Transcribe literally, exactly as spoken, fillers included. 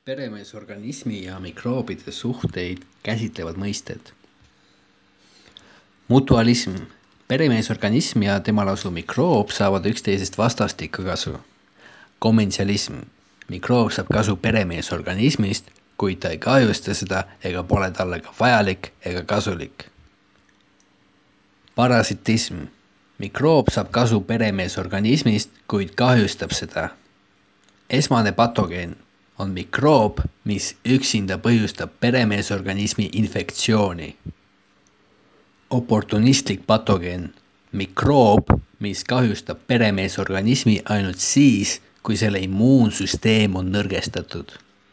Peremeesorganismi ja mikroobide suhteid käsitlevad mõisted. Mutualism. Peremeesorganism ja tema lausu mikroob saavad üksteisest vastastikku kasu. Kommentialism. Mikroob saab kasu peremeesorganismist, kuid ta ei kahjusta seda ega pole talle ka vajalik ega kasulik. Parasitism. Mikroob saab kasu peremeesorganismist, kuid kahjustab seda. Esmane patogeen on mikroob, mis üksinda põhjustab peremeesorganismi infektsiooni. Oportunistlik patogeen. Mikroob, mis kahjustab peremeesorganismi ainult siis, kui selle immuunsüsteem on nõrgestatud.